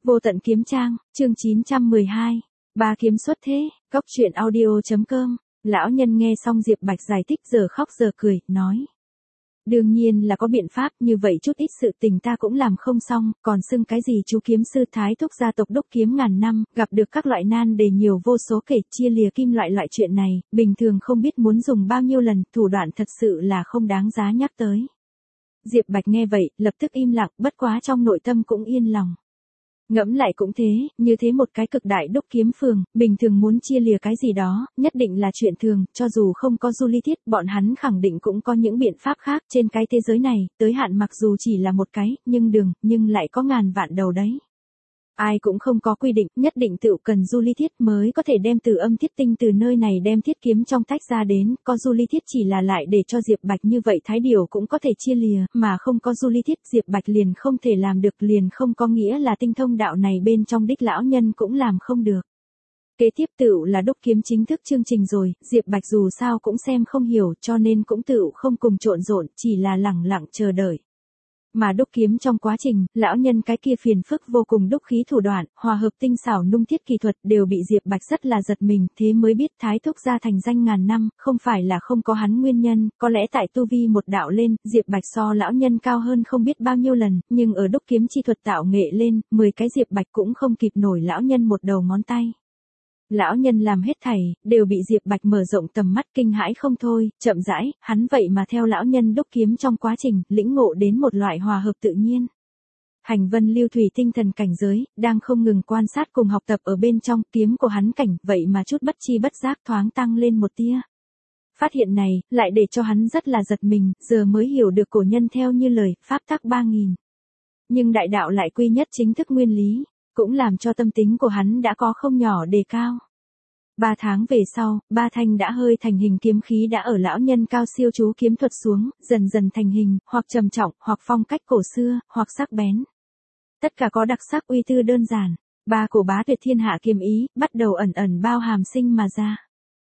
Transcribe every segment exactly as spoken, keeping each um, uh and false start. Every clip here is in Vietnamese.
Vô tận kiếm trang, chương chín trăm mười hai. Ba kiếm xuất thế, cốc truyện audio.com. Lão nhân nghe xong Diệp Bạch giải thích giờ khóc giờ cười, nói. Đương nhiên là có biện pháp, như vậy chút ít sự tình ta cũng làm không xong, còn xưng cái gì chú kiếm sư thái thúc gia tộc đúc kiếm ngàn năm, gặp được các loại nan đề nhiều vô số kể, chia lìa kim loại loại chuyện này, bình thường không biết muốn dùng bao nhiêu lần, thủ đoạn thật sự là không đáng giá nhắc tới. Diệp Bạch nghe vậy, lập tức im lặng, bất quá trong nội tâm cũng yên lòng. Ngẫm lại cũng thế, như thế một cái cực đại đúc kiếm phường, bình thường muốn chia lìa cái gì đó, nhất định là chuyện thường, cho dù không có Du Ly Thiết, bọn hắn khẳng định cũng có những biện pháp khác, trên cái thế giới này, tới hạn mặc dù chỉ là một cái, nhưng đường, nhưng lại có ngàn vạn đầu đấy. Ai cũng không có quy định, nhất định tự cần Du Ly Thiết mới có thể đem từ âm thiết tinh từ nơi này đem thiết kiếm trong tách ra đến, có Du Ly Thiết chỉ là lại để cho Diệp Bạch như vậy thái điều cũng có thể chia lìa, mà không có Du Ly Thiết Diệp Bạch liền không thể làm được, liền không có nghĩa là tinh thông đạo này bên trong đích lão nhân cũng làm không được. Kế tiếp tựu là đúc kiếm chính thức chương trình rồi, Diệp Bạch dù sao cũng xem không hiểu cho nên cũng tựu không cùng trộn rộn, chỉ là lẳng lặng chờ đợi. Mà đúc kiếm trong quá trình, lão nhân cái kia phiền phức vô cùng đúc khí thủ đoạn, hòa hợp tinh xảo nung thiết kỳ thuật đều bị Diệp Bạch rất là giật mình, thế mới biết thái thúc gia thành danh ngàn năm, không phải là không có hắn nguyên nhân, có lẽ tại tu vi một đạo lên, Diệp Bạch so lão nhân cao hơn không biết bao nhiêu lần, nhưng ở đúc kiếm chi thuật tạo nghệ lên, mười cái Diệp Bạch cũng không kịp nổi lão nhân một đầu ngón tay. Lão nhân làm hết thảy, đều bị Diệp Bạch mở rộng tầm mắt kinh hãi không thôi, chậm rãi, hắn vậy mà theo lão nhân đúc kiếm trong quá trình, lĩnh ngộ đến một loại hòa hợp tự nhiên. Hành vân lưu thủy tinh thần cảnh giới, đang không ngừng quan sát cùng học tập ở bên trong kiếm của hắn cảnh, vậy mà chút bất chi bất giác thoáng tăng lên một tia. Phát hiện này, lại để cho hắn rất là giật mình, giờ mới hiểu được cổ nhân theo như lời, pháp tắc ba nghìn. Nhưng đại đạo lại quy nhất chính thức nguyên lý. Cũng làm cho tâm tính của hắn đã có không nhỏ đề cao. Ba tháng về sau, ba thanh đã hơi thành hình kiếm khí đã ở lão nhân cao siêu chú kiếm thuật xuống, dần dần thành hình, hoặc trầm trọng, hoặc phong cách cổ xưa, hoặc sắc bén. Tất cả có đặc sắc uy tư đơn giản. Ba cổ bá tuyệt thiên hạ kiếm ý, bắt đầu ẩn ẩn bao hàm sinh mà ra.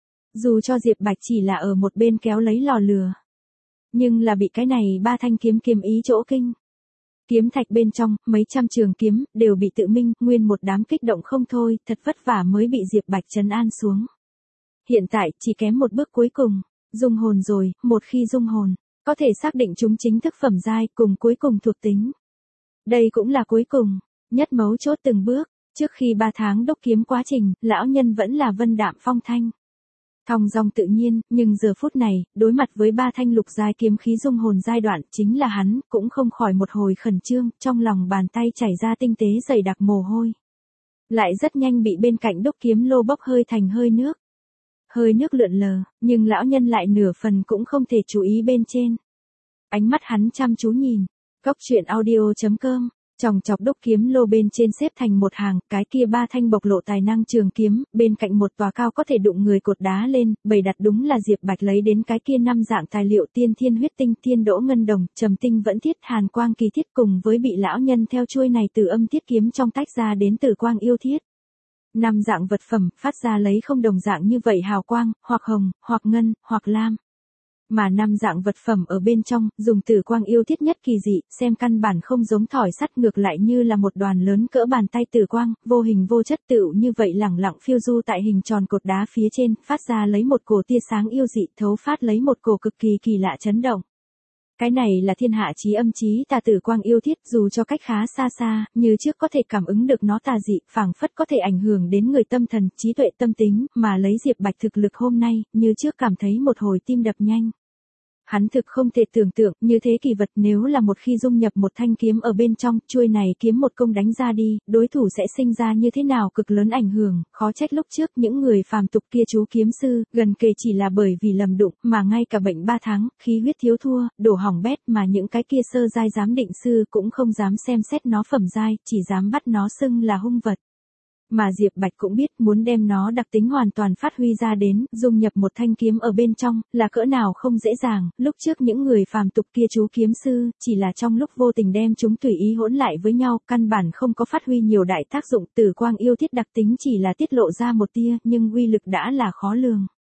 Dù cho Diệp Bạch chỉ là ở một bên kéo lấy lò lừa. Nhưng là bị cái này ba thanh kiếm kiếm ý chỗ kinh. Kiếm thạch bên trong, mấy trăm trường kiếm, đều bị tự minh, nguyên một đám kích động không thôi, thật vất vả mới bị Diệp Bạch trấn an xuống. Hiện tại, chỉ kém một bước cuối cùng, dung hồn rồi, một khi dung hồn, có thể xác định chúng chính thức phẩm giai, cùng cuối cùng thuộc tính. Đây cũng là cuối cùng, nhất mấu chốt từng bước, trước khi ba tháng đúc kiếm quá trình, lão nhân vẫn là vân đạm phong thanh. Thong dong tự nhiên, nhưng giờ phút này, đối mặt với ba thanh lục giai kiếm khí dung hồn giai đoạn, chính là hắn, cũng không khỏi một hồi khẩn trương, trong lòng bàn tay chảy ra tinh tế dày đặc mồ hôi. Lại rất nhanh bị bên cạnh đúc kiếm lô bốc hơi thành hơi nước. Hơi nước lượn lờ, nhưng lão nhân lại nửa phần cũng không thể chú ý bên trên. Ánh mắt hắn chăm chú nhìn, cốc truyện audio.com. Chòng chọc đúc kiếm lô bên trên xếp thành một hàng, cái kia ba thanh bộc lộ tài năng trường kiếm, bên cạnh một tòa cao có thể đụng người cột đá lên, bày đặt đúng là Diệp Bạch lấy đến cái kia năm dạng tài liệu tiên thiên huyết tinh, thiên đỗ ngân đồng, trầm tinh vẫn thiết, hàn quang kỳ thiết cùng với bị lão nhân theo chuôi này từ âm thiết kiếm trong tách ra đến từ quang yêu thiết. Năm dạng vật phẩm, phát ra lấy không đồng dạng như vậy hào quang, hoặc hồng, hoặc ngân, hoặc lam. Mà năm dạng vật phẩm ở bên trong, dùng tử quang yêu thiết nhất kỳ dị, xem căn bản không giống thỏi sắt, ngược lại như là một đoàn lớn cỡ bàn tay tử quang, vô hình vô chất tựu như vậy lẳng lặng phiêu du tại hình tròn cột đá phía trên, phát ra lấy một cổ tia sáng yêu dị, thấu phát lấy một cổ cực kỳ kỳ lạ chấn động. Cái này là thiên hạ chí âm chí tà tử quang yêu thiết, dù cho cách khá xa xa, như trước có thể cảm ứng được nó tà dị, phảng phất có thể ảnh hưởng đến người tâm thần, trí tuệ tâm tính, mà lấy Diệp Bạch thực lực hôm nay, như trước cảm thấy một hồi tim đập nhanh. Hắn thực không thể tưởng tượng, như thế kỳ vật nếu là một khi dung nhập một thanh kiếm ở bên trong, chuôi này kiếm một công đánh ra đi, đối thủ sẽ sinh ra như thế nào cực lớn ảnh hưởng, khó trách lúc trước những người phàm tục kia chú kiếm sư, gần kề chỉ là bởi vì lầm đụng, mà ngay cả bệnh ba tháng, khí huyết thiếu thua, đổ hỏng bét mà những cái kia sơ giai giám định sư cũng không dám xem xét nó phẩm giai, chỉ dám bắt nó xưng là hung vật. Mà Diệp Bạch cũng biết muốn đem nó đặc tính hoàn toàn phát huy ra đến, dung nhập một thanh kiếm ở bên trong, là cỡ nào không dễ dàng, lúc trước những người phàm tục kia chú kiếm sư, chỉ là trong lúc vô tình đem chúng tùy ý hỗn lại với nhau, căn bản không có phát huy nhiều đại tác dụng, tử quang yêu thiết đặc tính chỉ là tiết lộ ra một tia, nhưng uy lực đã là khó lường.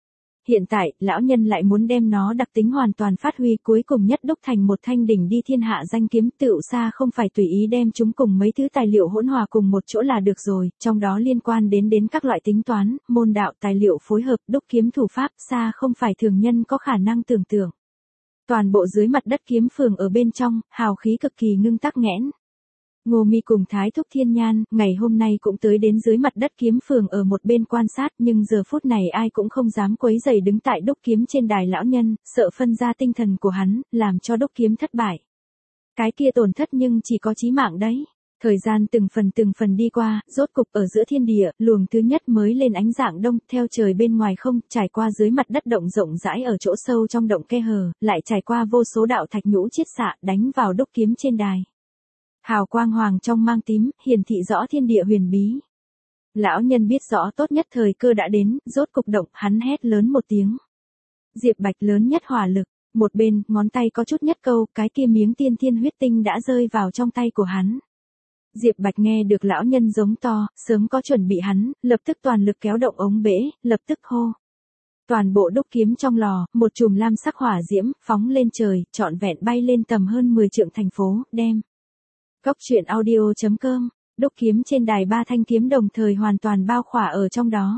hiện tại, lão nhân lại muốn đem nó đặc tính hoàn toàn phát huy, cuối cùng nhất đúc thành một thanh đỉnh đi thiên hạ danh kiếm, tựu xa không phải tùy ý đem chúng cùng mấy thứ tài liệu hỗn hòa cùng một chỗ là được rồi, trong đó liên quan đến đến các loại tính toán, môn đạo tài liệu phối hợp, đúc kiếm thủ pháp, xa không phải thường nhân có khả năng tưởng tượng. Toàn bộ dưới mặt đất kiếm phường ở bên trong, hào khí cực kỳ ngưng tắc nghẽn. Ngô Mi cùng Thái Thúc Thiên Nhan, ngày hôm nay cũng tới đến dưới mặt đất kiếm phường ở một bên quan sát, nhưng giờ phút này ai cũng không dám quấy rầy đứng tại đúc kiếm trên đài lão nhân, sợ phân ra tinh thần của hắn, làm cho đúc kiếm thất bại. Cái kia tổn thất nhưng chỉ có chí mạng đấy. Thời gian từng phần từng phần đi qua, rốt cục ở giữa thiên địa, luồng thứ nhất mới lên ánh dạng đông, theo trời bên ngoài không, trải qua dưới mặt đất động rộng rãi ở chỗ sâu trong động khe hở, lại trải qua vô số đạo thạch nhũ chiết xạ, đánh vào đúc kiếm trên đài. Hào quang hoàng trong mang tím, hiển thị rõ thiên địa huyền bí. Lão nhân biết rõ tốt nhất thời cơ đã đến, rốt cục động, hắn hét lớn một tiếng. Diệp Bạch lớn nhất hỏa lực, một bên, ngón tay có chút nhất câu, cái kia miếng tiên thiên huyết tinh đã rơi vào trong tay của hắn. Diệp Bạch nghe được lão nhân giống to, sớm có chuẩn bị hắn, lập tức toàn lực kéo động ống bể, lập tức hô. Toàn bộ đúc kiếm trong lò, một chùm lam sắc hỏa diễm, phóng lên trời, trọn vẹn bay lên tầm hơn mười trượng thành phố, đem. Cốc truyện audio chấm com, đúc kiếm trên đài ba thanh kiếm đồng thời hoàn toàn bao khỏa ở trong đó.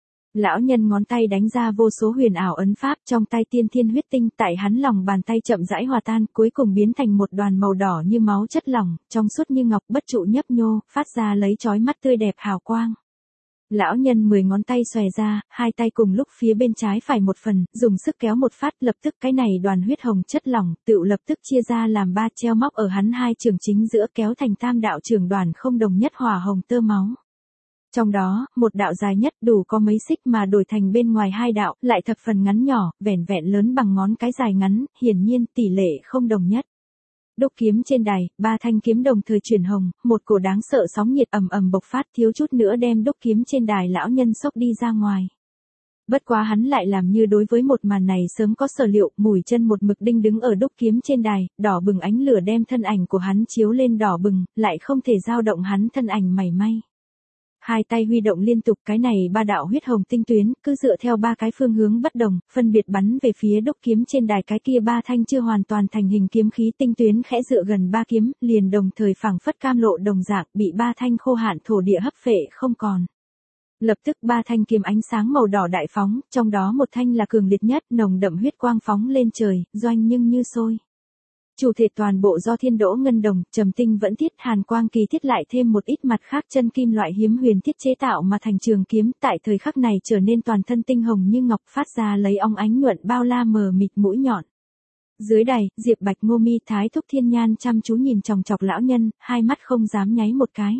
Lão nhân ngón tay đánh ra vô số huyền ảo ấn pháp, trong tay tiên thiên huyết tinh tại hắn lòng bàn tay chậm rãi hòa tan, cuối cùng biến thành một đoàn màu đỏ như máu chất lỏng, trong suốt như ngọc, bất trụ nhấp nhô, phát ra lấy chói mắt tươi đẹp hào quang. Lão nhân mười ngón tay xòe ra, hai tay cùng lúc phía bên trái phải một phần, dùng sức kéo một phát, lập tức cái này đoàn huyết hồng chất lỏng, tựu lập tức chia ra làm ba, treo móc ở hắn hai trường chính giữa, kéo thành tam đạo trường đoàn không đồng nhất hỏa hồng tơ máu. Trong đó, một đạo dài nhất đủ có mấy xích mà đổi thành bên ngoài hai đạo, lại thập phần ngắn nhỏ, vẻn vẹn lớn bằng ngón cái dài ngắn, hiển nhiên tỷ lệ không đồng nhất. Đúc kiếm trên đài, ba thanh kiếm đồng thời chuyển hồng, một cổ đáng sợ sóng nhiệt ầm ầm bộc phát, thiếu chút nữa đem đúc kiếm trên đài lão nhân sốc đi ra ngoài. Bất quá hắn lại làm như đối với một màn này sớm có sở liệu, mũi chân một mực đinh đứng ở đúc kiếm trên đài, đỏ bừng ánh lửa đem thân ảnh của hắn chiếu lên đỏ bừng, lại không thể dao động hắn thân ảnh mảy may. Hai tay huy động liên tục, cái này ba đạo huyết hồng tinh tuyến, cứ dựa theo ba cái phương hướng bất đồng, phân biệt bắn về phía đúc kiếm trên đài cái kia ba thanh chưa hoàn toàn thành hình kiếm khí tinh tuyến khẽ dựa gần ba kiếm, liền đồng thời phảng phất cam lộ đồng dạng, bị ba thanh khô hạn thổ địa hấp phệ không còn. Lập tức ba thanh kiếm ánh sáng màu đỏ đại phóng, trong đó một thanh là cường liệt nhất, nồng đậm huyết quang phóng lên trời, doanh nhưng như sôi. Chủ thể toàn bộ do thiên đỗ ngân đồng, trầm tinh vẫn thiết, hàn quang kỳ thiết lại thêm một ít mặt khác chân kim loại hiếm huyền thiết chế tạo mà thành trường kiếm, tại thời khắc này trở nên toàn thân tinh hồng như ngọc, phát ra lấy óng ánh nhuận bao la mờ mịt mũi nhọn. Dưới đài, Diệp Bạch, Ngô Mi, Thái Thúc Thiên Nhan chăm chú nhìn chòng chọc lão nhân, hai mắt không dám nháy một cái.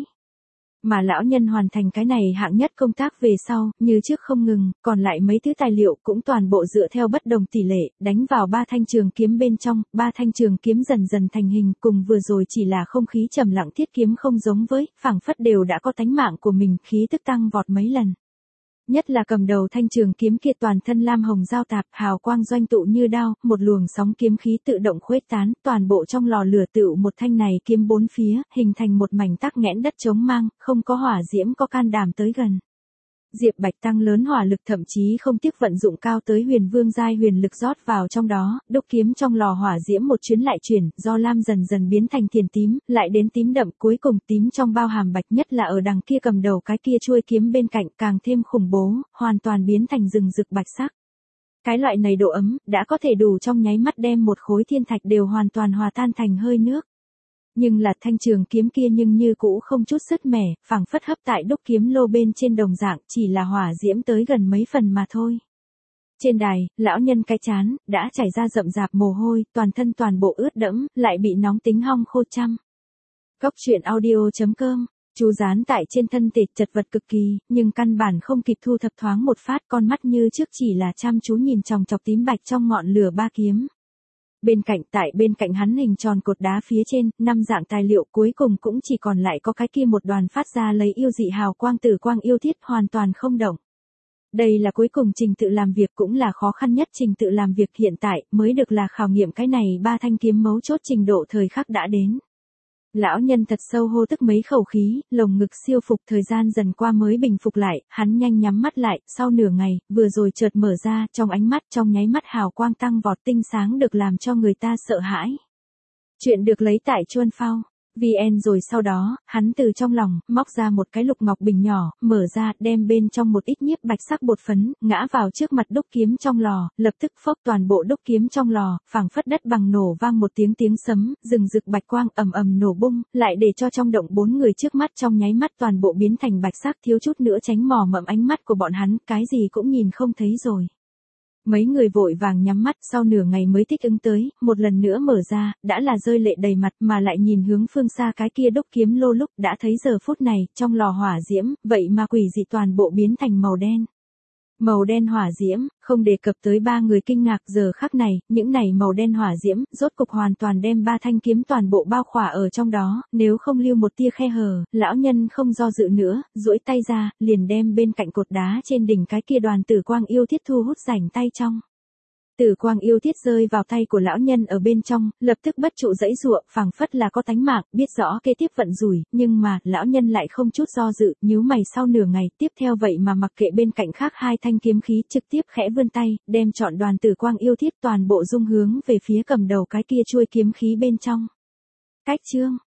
Mà lão nhân hoàn thành cái này hạng nhất công tác về sau, như trước không ngừng, còn lại mấy thứ tài liệu cũng toàn bộ dựa theo bất đồng tỷ lệ, đánh vào ba thanh trường kiếm bên trong, ba thanh trường kiếm dần dần thành hình, cùng vừa rồi chỉ là không khí trầm lặng thiết kiếm không giống với, phảng phất đều đã có tánh mạng của mình, khí tức tăng vọt mấy lần. Nhất là cầm đầu thanh trường kiếm kia toàn thân lam hồng giao tạp, hào quang doanh tụ như đao, một luồng sóng kiếm khí tự động khuếch tán, toàn bộ trong lò lửa tựu một thanh này kiếm bốn phía, hình thành một mảnh tắc nghẽn đất trống mang, không có hỏa diễm có can đảm tới gần. Diệp Bạch tăng lớn hỏa lực, thậm chí không tiếc vận dụng cao tới huyền vương giai huyền lực rót vào trong đó, đúc kiếm trong lò hỏa diễm một chuyến lại chuyển, do lam dần dần biến thành thiền tím, lại đến tím đậm, cuối cùng tím trong bao hàm bạch, nhất là ở đằng kia cầm đầu cái kia chuôi kiếm bên cạnh càng thêm khủng bố, hoàn toàn biến thành rừng rực bạch sắc. Cái loại này độ ấm, đã có thể đủ trong nháy mắt đem một khối thiên thạch đều hoàn toàn hòa tan thành hơi nước. Nhưng là thanh trường kiếm kia nhưng như cũ không chút sứt mẻ, phảng phất hấp tại đúc kiếm lô bên trên đồng dạng, chỉ là hỏa diễm tới gần mấy phần mà thôi. Trên đài, lão nhân cái chán, đã chảy ra rậm rạp mồ hôi, toàn thân toàn bộ ướt đẫm, lại bị nóng tính hong khô chăm. Cốc truyện audio chấm com, chú dán tại trên thân thể chật vật cực kỳ, nhưng căn bản không kịp thu thập thoáng một phát, con mắt như trước chỉ là chăm chú nhìn chòng chọc tím bạch trong ngọn lửa ba kiếm. Bên cạnh, tại bên cạnh hắn hình tròn cột đá phía trên, năm dạng tài liệu cuối cùng cũng chỉ còn lại có cái kia một đoàn phát ra lấy yêu dị hào quang tử quang yêu thiết, hoàn toàn không động. Đây là cuối cùng trình tự làm việc, cũng là khó khăn nhất trình tự làm việc hiện tại, mới được là khảo nghiệm cái này ba thanh kiếm mấu chốt trình độ thời khắc đã đến. Lão nhân thật sâu hô tức mấy khẩu khí, lồng ngực siêu phục thời gian dần qua mới bình phục lại, hắn nhanh nhắm mắt lại, sau nửa ngày, vừa rồi chợt mở ra, trong ánh mắt trong nháy mắt hào quang tăng vọt tinh sáng được làm cho người ta sợ hãi. Chuyện được lấy tại Chuan Phao. vê en rồi sau đó, hắn từ trong lòng, móc ra một cái lục ngọc bình nhỏ, mở ra, đem bên trong một ít nhiếp bạch sắc bột phấn, ngã vào trước mặt đúc kiếm trong lò, lập tức phốc toàn bộ đúc kiếm trong lò, phảng phất đất bằng nổ vang một tiếng tiếng sấm, rừng rực bạch quang ầm ầm nổ bung, lại để cho trong động bốn người trước mắt trong nháy mắt toàn bộ biến thành bạch sắc thiếu chút nữa tránh mò mẫm ánh mắt của bọn hắn, cái gì cũng nhìn không thấy rồi. Mấy người vội vàng nhắm mắt sau nửa ngày mới thích ứng tới, một lần nữa mở ra, đã là rơi lệ đầy mặt mà lại nhìn hướng phương xa cái kia đúc kiếm lô lúc đã thấy giờ phút này, trong lò hỏa diễm, vậy mà quỷ dị toàn bộ biến thành màu đen. Màu đen hỏa diễm, không đề cập tới ba người kinh ngạc giờ khắc này, những này màu đen hỏa diễm, rốt cục hoàn toàn đem ba thanh kiếm toàn bộ bao khỏa ở trong đó, nếu không lưu một tia khe hở, lão nhân không do dự nữa, duỗi tay ra, liền đem bên cạnh cột đá trên đỉnh cái kia đoàn tử quang yêu thiết thu hút rảnh tay trong. Tử quang yêu thiết rơi vào tay của lão nhân ở bên trong, lập tức bất trụ dãy giụa, phảng phất là có tánh mạng, biết rõ kế tiếp vận rủi, nhưng mà, lão nhân lại không chút do dự, nhíu mày sau nửa ngày, tiếp theo vậy mà mặc kệ bên cạnh khác hai thanh kiếm khí, trực tiếp khẽ vươn tay, đem trọn đoàn tử quang yêu thiết toàn bộ dung hướng về phía cầm đầu cái kia chuôi kiếm khí bên trong. Cách chương